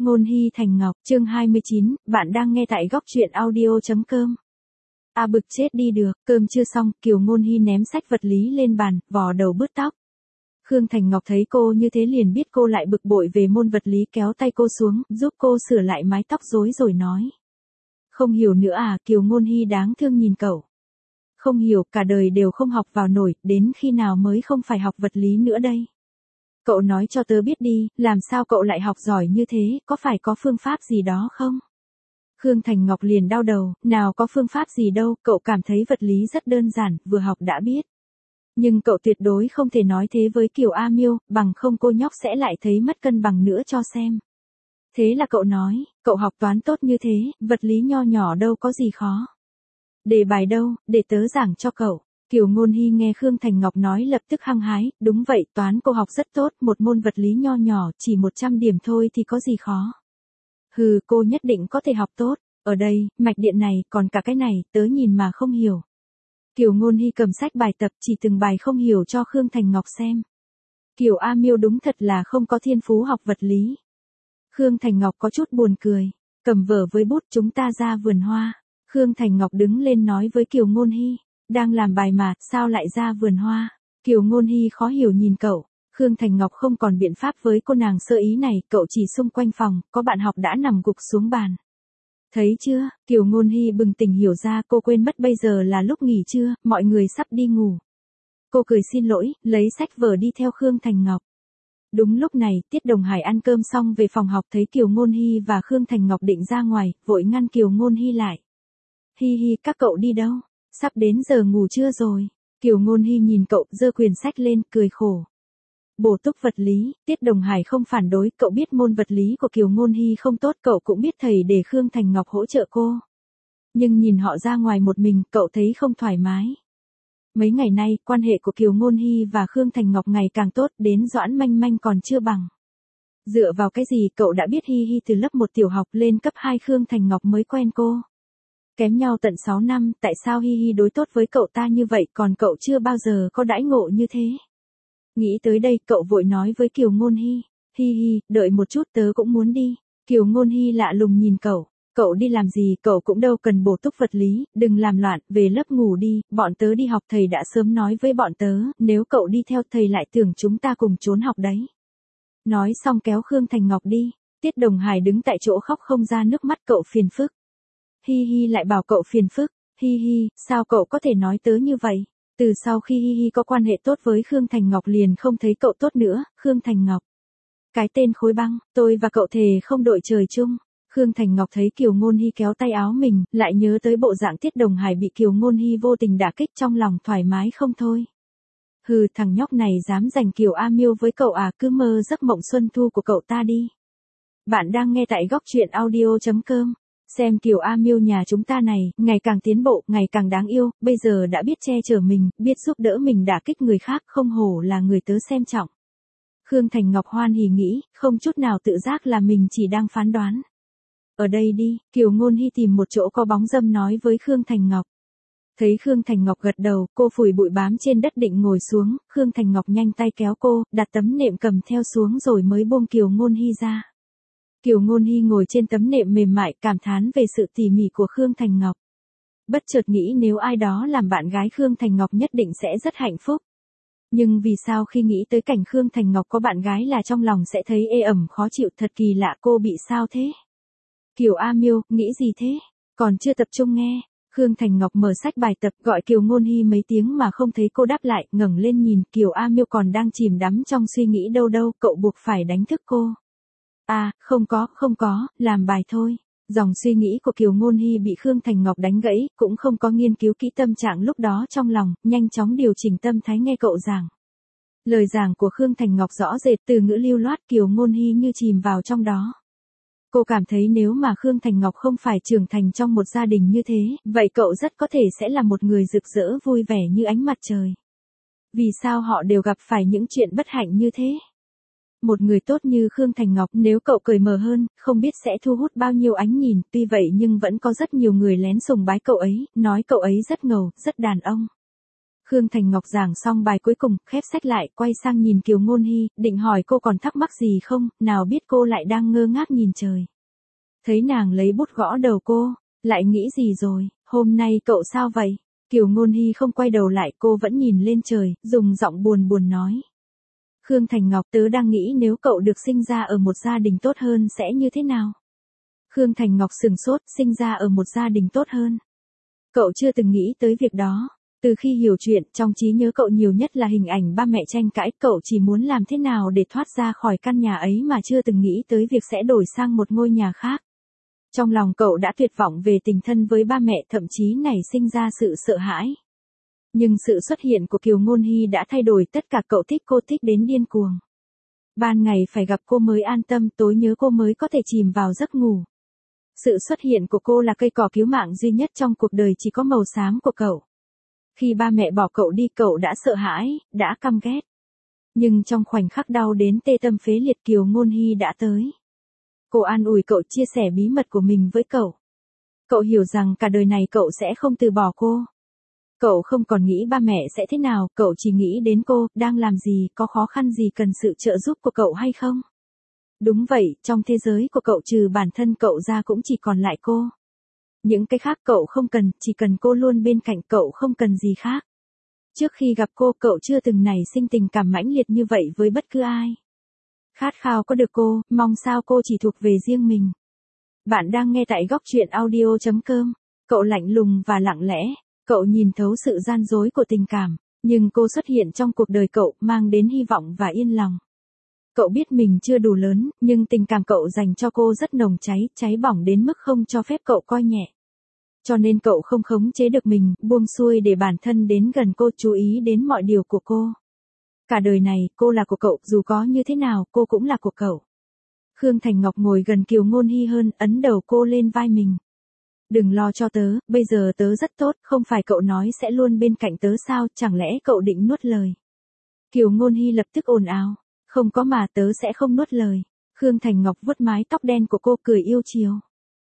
Ngôn Hy Thành Ngọc, chương 29, bạn đang nghe tại góc truyện audio.com. Bực chết đi được, cơm chưa xong, Kiều Ngôn Hy ném sách vật lý lên bàn, vò đầu bứt tóc. Khương Thành Ngọc thấy cô như thế liền biết cô lại bực bội về môn vật lý, kéo tay cô xuống, giúp cô sửa lại mái tóc rối rồi nói. Không hiểu nữa à, Kiều Ngôn Hy đáng thương nhìn cậu. Không hiểu, cả đời đều không học vào nổi, đến khi nào mới không phải học vật lý nữa đây. Cậu nói cho tớ biết đi, làm sao cậu lại học giỏi như thế, có phải có phương pháp gì đó không? Khương Thành Ngọc liền đau đầu, nào có phương pháp gì đâu, cậu cảm thấy vật lý rất đơn giản, vừa học đã biết. Nhưng cậu tuyệt đối không thể nói thế với Kiều A Miêu, bằng không cô nhóc sẽ lại thấy mất cân bằng nữa cho xem. Thế là cậu nói, cậu học toán tốt như thế, vật lý nho nhỏ đâu có gì khó. Đề bài đâu, để tớ giảng cho cậu. Kiều Ngôn Hy nghe Khương Thành Ngọc nói lập tức hăng hái, đúng vậy, toán cô học rất tốt, một môn vật lý nho nhỏ, chỉ 100 điểm thôi thì có gì khó. Hừ, cô nhất định có thể học tốt, ở đây, mạch điện này, còn cả cái này, tớ nhìn mà không hiểu. Kiều Ngôn Hy cầm sách bài tập chỉ từng bài không hiểu cho Khương Thành Ngọc xem. Kiều A Miêu đúng thật là không có thiên phú học vật lý. Khương Thành Ngọc có chút buồn cười, cầm vở với bút chúng ta ra vườn hoa. Khương Thành Ngọc đứng lên nói với Kiều Ngôn Hy. Đang làm bài mà, sao lại ra vườn hoa? Kiều Ngôn Hy khó hiểu nhìn cậu. Khương Thành Ngọc không còn biện pháp với cô nàng sơ ý này, cậu chỉ xung quanh phòng, có bạn học đã nằm gục xuống bàn. Thấy chưa, Kiều Ngôn Hy bừng tỉnh hiểu ra cô quên mất bây giờ là lúc nghỉ trưa, mọi người sắp đi ngủ. Cô cười xin lỗi, lấy sách vở đi theo Khương Thành Ngọc. Đúng lúc này, Tiết Đồng Hải ăn cơm xong về phòng học thấy Kiều Ngôn Hy và Khương Thành Ngọc định ra ngoài, vội ngăn Kiều Ngôn Hy lại. Hi hi, các cậu đi đâu? Sắp đến giờ ngủ trưa rồi. Kiều Ngôn Hy nhìn cậu, giơ quyển sách lên, cười khổ. Bổ túc vật lý, Tiết Đồng Hải không phản đối, cậu biết môn vật lý của Kiều Ngôn Hy không tốt, cậu cũng biết thầy để Khương Thành Ngọc hỗ trợ cô. Nhưng nhìn họ ra ngoài một mình, cậu thấy không thoải mái. Mấy ngày nay, quan hệ của Kiều Ngôn Hy và Khương Thành Ngọc ngày càng tốt, đến Doãn Manh Manh còn chưa bằng. Dựa vào cái gì cậu đã biết Hi Hi từ lớp 1 tiểu học lên cấp 2 Khương Thành Ngọc mới quen cô. Kém nhau tận 6 năm, tại sao Hi Hi đối tốt với cậu ta như vậy, còn cậu chưa bao giờ có đãi ngộ như thế. Nghĩ tới đây, cậu vội nói với Kiều Ngôn Hy. Hi Hi, đợi một chút, tớ cũng muốn đi. Kiều Ngôn Hy lạ lùng nhìn cậu. Cậu đi làm gì, cậu cũng đâu cần bổ túc vật lý, đừng làm loạn, về lớp ngủ đi, bọn tớ đi học, thầy đã sớm nói với bọn tớ, nếu cậu đi theo thầy lại tưởng chúng ta cùng trốn học đấy. Nói xong kéo Khương Thành Ngọc đi, Tiết Đồng Hải đứng tại chỗ khóc không ra nước mắt, cậu phiền phức. Hi Hi lại bảo cậu phiền phức. Hi Hi, sao cậu có thể nói tớ như vậy? Từ sau khi Hi Hi có quan hệ tốt với Khương Thành Ngọc liền không thấy cậu tốt nữa, Khương Thành Ngọc. Cái tên khối băng, tôi và cậu thề không đội trời chung. Khương Thành Ngọc thấy Kiều Ngôn Hy kéo tay áo mình, lại nhớ tới bộ dạng Tiết Đồng Hải bị Kiều Ngôn Hy vô tình đả kích, trong lòng thoải mái không thôi. Hừ, thằng nhóc này dám giành Kiều A Miêu với cậu à, cứ mơ giấc mộng xuân thu của cậu ta đi. Bạn đang nghe tại góc truyện audio.com. Xem Kiều A Miêu nhà chúng ta này, ngày càng tiến bộ, ngày càng đáng yêu, bây giờ đã biết che chở mình, biết giúp đỡ mình đả kích người khác, không hổ là người tớ xem trọng. Khương Thành Ngọc hoan hỉ nghĩ, không chút nào tự giác là mình chỉ đang phán đoán. Ở đây đi, Kiều Ngôn Hy tìm một chỗ có bóng râm nói với Khương Thành Ngọc. Thấy Khương Thành Ngọc gật đầu, cô phủi bụi bám trên đất định ngồi xuống, Khương Thành Ngọc nhanh tay kéo cô, đặt tấm nệm cầm theo xuống rồi mới buông Kiều Ngôn Hy ra. Kiều Ngôn Hy ngồi trên tấm nệm mềm mại, cảm thán về sự tỉ mỉ của Khương Thành Ngọc. Bất chợt nghĩ nếu ai đó làm bạn gái Khương Thành Ngọc nhất định sẽ rất hạnh phúc. Nhưng vì sao khi nghĩ tới cảnh Khương Thành Ngọc có bạn gái là trong lòng sẽ thấy ê ẩm khó chịu, thật kỳ lạ, cô bị sao thế? Kiều A Miêu, nghĩ gì thế? Còn chưa tập trung nghe. Khương Thành Ngọc mở sách bài tập, gọi Kiều Ngôn Hy mấy tiếng mà không thấy cô đáp lại, ngẩng lên nhìn, Kiều A Miêu còn đang chìm đắm trong suy nghĩ đâu, cậu buộc phải đánh thức cô. À, không có, làm bài thôi. Dòng suy nghĩ của Kiều Ngôn Hy bị Khương Thành Ngọc đánh gãy, cũng không có nghiên cứu kỹ tâm trạng lúc đó trong lòng, nhanh chóng điều chỉnh tâm thái nghe cậu giảng. Lời giảng của Khương Thành Ngọc rõ rệt, từ ngữ lưu loát, Kiều Ngôn Hy như chìm vào trong đó. Cô cảm thấy nếu mà Khương Thành Ngọc không phải trưởng thành trong một gia đình như thế, vậy cậu rất có thể sẽ là một người rực rỡ vui vẻ như ánh mặt trời. Vì sao họ đều gặp phải những chuyện bất hạnh như thế? Một người tốt như Khương Thành Ngọc, nếu cậu cởi mở hơn, không biết sẽ thu hút bao nhiêu ánh nhìn, tuy vậy nhưng vẫn có rất nhiều người lén sùng bái cậu ấy, nói cậu ấy rất ngầu, rất đàn ông. Khương Thành Ngọc giảng xong bài cuối cùng, khép sách lại, quay sang nhìn Kiều Ngôn Hy, định hỏi cô còn thắc mắc gì không, nào biết cô lại đang ngơ ngác nhìn trời. Thấy nàng lấy bút gõ đầu cô, lại nghĩ gì rồi, hôm nay cậu sao vậy? Kiều Ngôn Hy không quay đầu lại, cô vẫn nhìn lên trời, dùng giọng buồn buồn nói. Khương Thành Ngọc, tớ đang nghĩ nếu cậu được sinh ra ở một gia đình tốt hơn sẽ như thế nào? Khương Thành Ngọc sừng sốt, sinh ra ở một gia đình tốt hơn. Cậu chưa từng nghĩ tới việc đó. Từ khi hiểu chuyện, trong trí nhớ cậu nhiều nhất là hình ảnh ba mẹ tranh cãi, cậu chỉ muốn làm thế nào để thoát ra khỏi căn nhà ấy mà chưa từng nghĩ tới việc sẽ đổi sang một ngôi nhà khác. Trong lòng cậu đã tuyệt vọng về tình thân với ba mẹ, thậm chí nảy sinh ra sự sợ hãi. Nhưng sự xuất hiện của Kiều Ngôn Hy đã thay đổi tất cả, cậu thích cô thích đến điên cuồng. Ban ngày phải gặp cô mới an tâm, tối nhớ cô mới có thể chìm vào giấc ngủ. Sự xuất hiện của cô là cây cỏ cứu mạng duy nhất trong cuộc đời chỉ có màu xám của cậu. Khi ba mẹ bỏ cậu đi, cậu đã sợ hãi, đã căm ghét. Nhưng trong khoảnh khắc đau đến tê tâm phế liệt, Kiều Ngôn Hy đã tới. Cô an ủi cậu, chia sẻ bí mật của mình với cậu. Cậu hiểu rằng cả đời này cậu sẽ không từ bỏ cô. Cậu không còn nghĩ ba mẹ sẽ thế nào, cậu chỉ nghĩ đến cô, đang làm gì, có khó khăn gì cần sự trợ giúp của cậu hay không. Đúng vậy, trong thế giới của cậu trừ bản thân cậu ra cũng chỉ còn lại cô. Những cái khác cậu không cần, chỉ cần cô luôn bên cạnh, cậu không cần gì khác. Trước khi gặp cô, cậu chưa từng nảy sinh tình cảm mãnh liệt như vậy với bất cứ ai. Khát khao có được cô, mong sao cô chỉ thuộc về riêng mình. Bạn đang nghe tại góc truyện audio.com. Cậu lạnh lùng và lặng lẽ, cậu nhìn thấu sự gian dối của tình cảm, nhưng cô xuất hiện trong cuộc đời cậu, mang đến hy vọng và yên lòng. Cậu biết mình chưa đủ lớn, nhưng tình cảm cậu dành cho cô rất nồng cháy, cháy bỏng đến mức không cho phép cậu coi nhẹ. Cho nên cậu không khống chế được mình, buông xuôi để bản thân đến gần cô, chú ý đến mọi điều của cô. Cả đời này, cô là của cậu, dù có như thế nào, cô cũng là của cậu. Khương Thành Ngọc ngồi gần Kiều Ngôn Hy hơn, ấn đầu cô lên vai mình. Đừng lo cho tớ, bây giờ tớ rất tốt, không phải cậu nói sẽ luôn bên cạnh tớ sao, chẳng lẽ cậu định nuốt lời. Kiều Ngôn Hy lập tức ồn ào. Không có mà, tớ sẽ không nuốt lời. Khương Thành Ngọc vuốt mái tóc đen của cô, cười yêu chiều.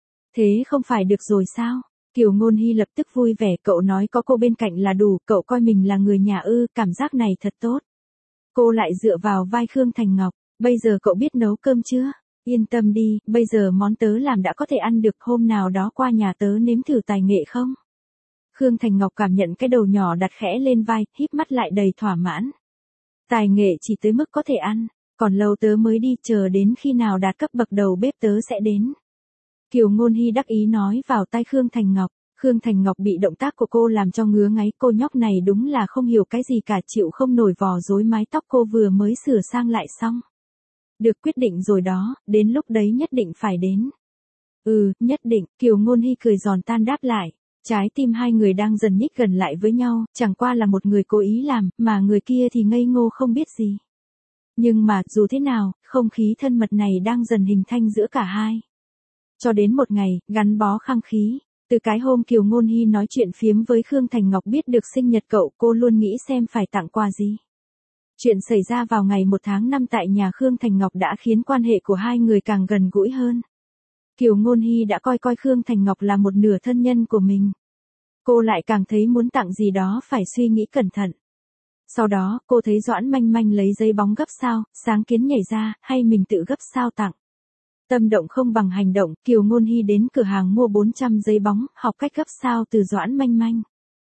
Thế không phải được rồi sao? Kiều Ngôn Hy lập tức vui vẻ, cậu nói có cô bên cạnh là đủ, cậu coi mình là người nhà ư, cảm giác này thật tốt. Cô lại dựa vào vai Khương Thành Ngọc, bây giờ cậu biết nấu cơm chưa? Yên tâm đi, bây giờ món tớ làm đã có thể ăn được, hôm nào đó qua nhà tớ nếm thử tài nghệ không? Khương Thành Ngọc cảm nhận cái đầu nhỏ đặt khẽ lên vai, híp mắt lại đầy thỏa mãn. Tài nghệ chỉ tới mức có thể ăn, còn lâu tớ mới đi, chờ đến khi nào đạt cấp bậc đầu bếp tớ sẽ đến. Kiều Ngôn Hy đắc ý nói vào tai Khương Thành Ngọc. Khương Thành Ngọc bị động tác của cô làm cho ngứa ngáy, cô nhóc này đúng là không hiểu cái gì cả, chịu không nổi vò rối mái tóc cô vừa mới sửa sang lại xong. Được, quyết định rồi đó, đến lúc đấy nhất định phải đến. Ừ, nhất định, Kiều Ngôn Hy cười giòn tan đáp lại. Trái tim hai người đang dần nhích gần lại với nhau, chẳng qua là một người cố ý làm, mà người kia thì ngây ngô không biết gì. Nhưng mà, dù thế nào, không khí thân mật này đang dần hình thành giữa cả hai. Cho đến một ngày, gắn bó khăng khí. Từ cái hôm Kiều Ngôn Hy nói chuyện phiếm với Khương Thành Ngọc biết được sinh nhật cậu, cô luôn nghĩ xem phải tặng quà gì. Chuyện xảy ra vào ngày 1 tháng 5 tại nhà Khương Thành Ngọc đã khiến quan hệ của hai người càng gần gũi hơn. Kiều Ngôn Hy đã coi Khương Thành Ngọc là một nửa thân nhân của mình. Cô lại càng thấy muốn tặng gì đó phải suy nghĩ cẩn thận. Sau đó, cô thấy Doãn Manh Manh lấy giấy bóng gấp sao, sáng kiến nhảy ra, hay mình tự gấp sao tặng. Tâm động không bằng hành động, Kiều Ngôn Hy đến cửa hàng mua 400 giấy bóng, học cách gấp sao từ Doãn Manh Manh.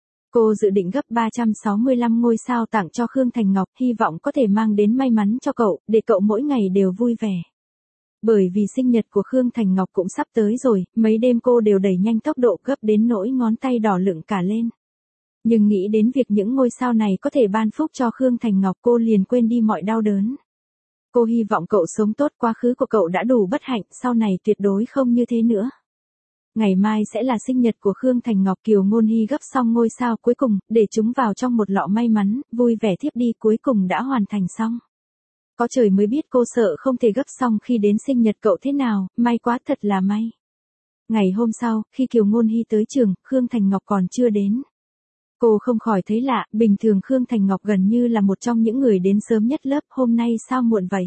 Cô dự định gấp 365 ngôi sao tặng cho Khương Thành Ngọc, hy vọng có thể mang đến may mắn cho cậu, để cậu mỗi ngày đều vui vẻ. Bởi vì sinh nhật của Khương Thành Ngọc cũng sắp tới rồi, mấy đêm cô đều đẩy nhanh tốc độ gấp đến nỗi ngón tay đỏ lựng cả lên. Nhưng nghĩ đến việc những ngôi sao này có thể ban phúc cho Khương Thành Ngọc, cô liền quên đi mọi đau đớn. Cô hy vọng cậu sống tốt, quá khứ của cậu đã đủ bất hạnh, sau này tuyệt đối không như thế nữa. Ngày mai sẽ là sinh nhật của Khương Thành Ngọc. Kiều Ngôn Hy gấp xong ngôi sao cuối cùng, để chúng vào trong một lọ may mắn, vui vẻ thiếp đi, cuối cùng đã hoàn thành xong. Có trời mới biết cô sợ không thể gấp xong khi đến sinh nhật cậu thế nào, may quá, thật là may. Ngày hôm sau, khi Kiều Ngôn Hy tới trường, Khương Thành Ngọc còn chưa đến. Cô không khỏi thấy lạ, bình thường Khương Thành Ngọc gần như là một trong những người đến sớm nhất lớp, hôm nay sao muộn vậy?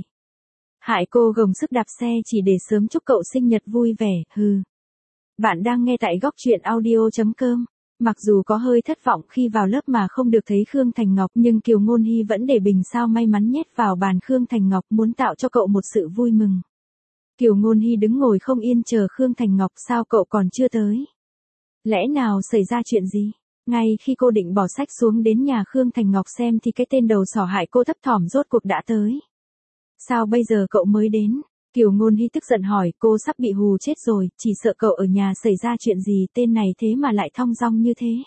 Hại cô gồng sức đạp xe chỉ để sớm chúc cậu sinh nhật vui vẻ, hừ. Bạn đang nghe tại góc truyện audio.com. Mặc dù có hơi thất vọng khi vào lớp mà không được thấy Khương Thành Ngọc, nhưng Kiều Ngôn Hy vẫn để bình sao may mắn nhét vào bàn Khương Thành Ngọc, muốn tạo cho cậu một sự vui mừng. Kiều Ngôn Hy đứng ngồi không yên chờ Khương Thành Ngọc, sao cậu còn chưa tới? Lẽ nào xảy ra chuyện gì? Ngay khi cô định bỏ sách xuống đến nhà Khương Thành Ngọc xem thì cái tên đầu sỏ hại cô thấp thỏm rốt cuộc đã tới. Sao bây giờ cậu mới đến? Kiều Ngôn Hy tức giận hỏi, cô sắp bị hù chết rồi, chỉ sợ cậu ở nhà xảy ra chuyện gì, tên này thế mà lại thong dong như thế.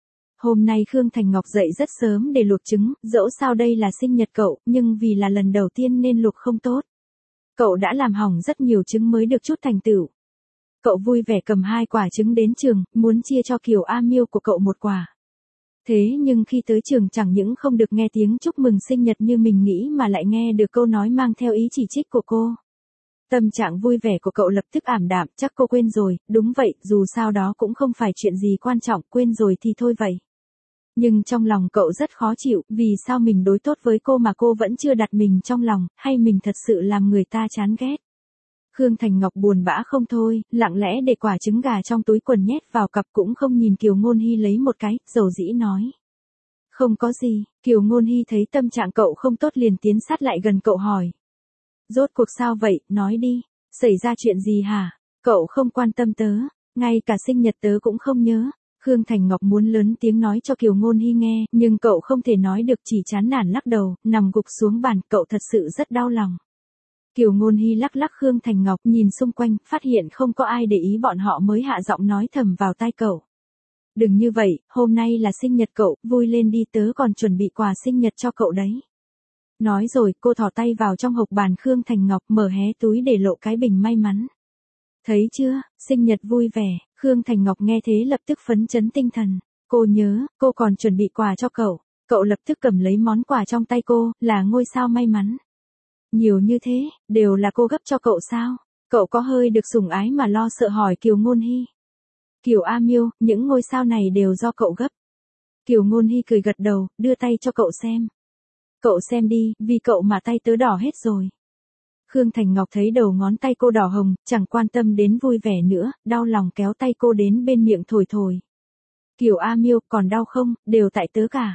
Hôm nay Khương Thành Ngọc dậy rất sớm để luộc trứng, dẫu sao đây là sinh nhật cậu, nhưng vì là lần đầu tiên nên luộc không tốt. Cậu đã làm hỏng rất nhiều trứng mới được chút thành tựu. Cậu vui vẻ cầm 2 quả trứng đến trường, muốn chia cho Kiều A Miêu của cậu 1 quả. Thế nhưng khi tới trường chẳng những không được nghe tiếng chúc mừng sinh nhật như mình nghĩ mà lại nghe được câu nói mang theo ý chỉ trích của cô. Tâm trạng vui vẻ của cậu lập tức ảm đạm, chắc cô quên rồi, đúng vậy, dù sao đó cũng không phải chuyện gì quan trọng, quên rồi thì thôi vậy. Nhưng trong lòng cậu rất khó chịu, vì sao mình đối tốt với cô mà cô vẫn chưa đặt mình trong lòng, hay mình thật sự làm người ta chán ghét. Khương Thành Ngọc buồn bã không thôi, lặng lẽ để quả trứng gà trong túi quần nhét vào cặp, cũng không nhìn Kiều Ngôn Hy lấy một cái, dầu dĩ nói. Không có gì. Kiều Ngôn Hy thấy tâm trạng cậu không tốt liền tiến sát lại gần cậu hỏi. Rốt cuộc sao vậy, nói đi, xảy ra chuyện gì hả? Cậu không quan tâm tớ, ngay cả sinh nhật tớ cũng không nhớ. Khương Thành Ngọc muốn lớn tiếng nói cho Kiều Ngôn Hy nghe, nhưng cậu không thể nói được, chỉ chán nản lắc đầu, nằm gục xuống bàn, cậu thật sự rất đau lòng. Kiều Ngôn Hy lắc lắc Khương Thành Ngọc, nhìn xung quanh, phát hiện không có ai để ý bọn họ mới hạ giọng nói thầm vào tai cậu. Đừng như vậy, hôm nay là sinh nhật cậu, vui lên đi, tớ còn chuẩn bị quà sinh nhật cho cậu đấy. Nói rồi, cô thò tay vào trong hộc bàn Khương Thành Ngọc, mở hé túi để lộ cái bình may mắn. Thấy chưa, sinh nhật vui vẻ, Khương Thành Ngọc nghe thế lập tức phấn chấn tinh thần. Cô nhớ, cô còn chuẩn bị quà cho cậu. Cậu lập tức cầm lấy món quà trong tay cô, là ngôi sao may mắn. Nhiều như thế, đều là cô gấp cho cậu sao? Cậu có hơi được sủng ái mà lo sợ hỏi Kiều Ngôn Hy. Kiều A Miêu, những ngôi sao này đều do cậu gấp. Kiều Ngôn Hy cười gật đầu, đưa tay cho cậu xem. Cậu xem đi, vì cậu mà tay tớ đỏ hết rồi. Khương Thành Ngọc thấy đầu ngón tay cô đỏ hồng, chẳng quan tâm đến vui vẻ nữa, đau lòng kéo tay cô đến bên miệng thổi thổi. Kiều A Miêu, còn đau không, đều tại tớ cả.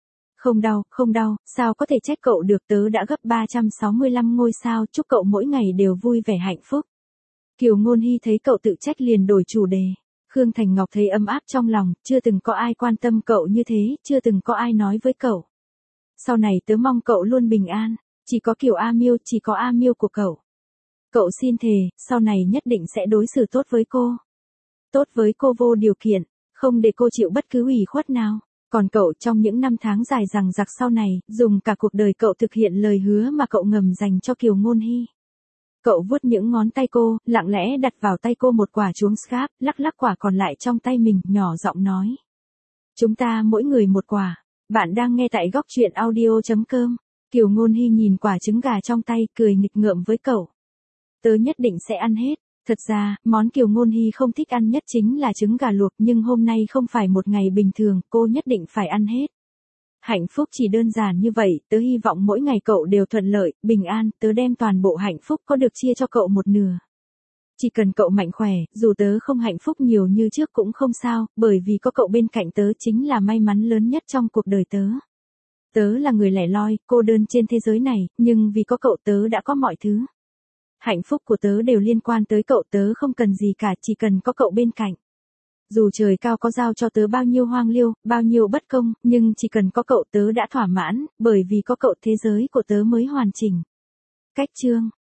Không đau, sao có thể trách cậu được, tớ đã gấp 365 ngôi sao, chúc cậu mỗi ngày đều vui vẻ hạnh phúc. Kiều Ngôn Hy thấy cậu tự trách liền đổi chủ đề. Khương Thành Ngọc thấy ấm áp trong lòng, chưa từng có ai quan tâm cậu như thế, chưa từng có ai nói với cậu. Sau này tớ mong cậu luôn bình an, chỉ có Kiều A Miêu, chỉ có A Miêu của cậu. Cậu xin thề, sau này nhất định sẽ đối xử tốt với cô. Tốt với cô vô điều kiện, không để cô chịu bất cứ ủy khuất nào. Còn cậu trong những năm tháng dài dằng dặc sau này, dùng cả cuộc đời cậu thực hiện lời hứa mà cậu ngầm dành cho Kiều Ngôn Hy. Cậu vuốt những ngón tay cô, lặng lẽ đặt vào tay cô một quả chuông scarf, lắc lắc quả còn lại trong tay mình, nhỏ giọng nói. Chúng ta mỗi người một quả. Bạn đang nghe tại góc truyện audio.com. Kiều Ngôn Hy nhìn quả trứng gà trong tay, cười nghịch ngợm với cậu. Tớ nhất định sẽ ăn hết. Thật ra, món Kiều Ngôn Hy không thích ăn nhất chính là trứng gà luộc, nhưng hôm nay không phải một ngày bình thường, cô nhất định phải ăn hết. Hạnh phúc chỉ đơn giản như vậy, tớ hy vọng mỗi ngày cậu đều thuận lợi, bình an, tớ đem toàn bộ hạnh phúc có được chia cho cậu một nửa. Chỉ cần cậu mạnh khỏe, dù tớ không hạnh phúc nhiều như trước cũng không sao, bởi vì có cậu bên cạnh tớ chính là may mắn lớn nhất trong cuộc đời tớ. Tớ là người lẻ loi, cô đơn trên thế giới này, nhưng vì có cậu tớ đã có mọi thứ. Hạnh phúc của tớ đều liên quan tới cậu, tớ không cần gì cả, chỉ cần có cậu bên cạnh. Dù trời cao có giao cho tớ bao nhiêu hoang liêu, bao nhiêu bất công, nhưng chỉ cần có cậu tớ đã thỏa mãn, bởi vì có cậu thế giới của tớ mới hoàn chỉnh. Cách chương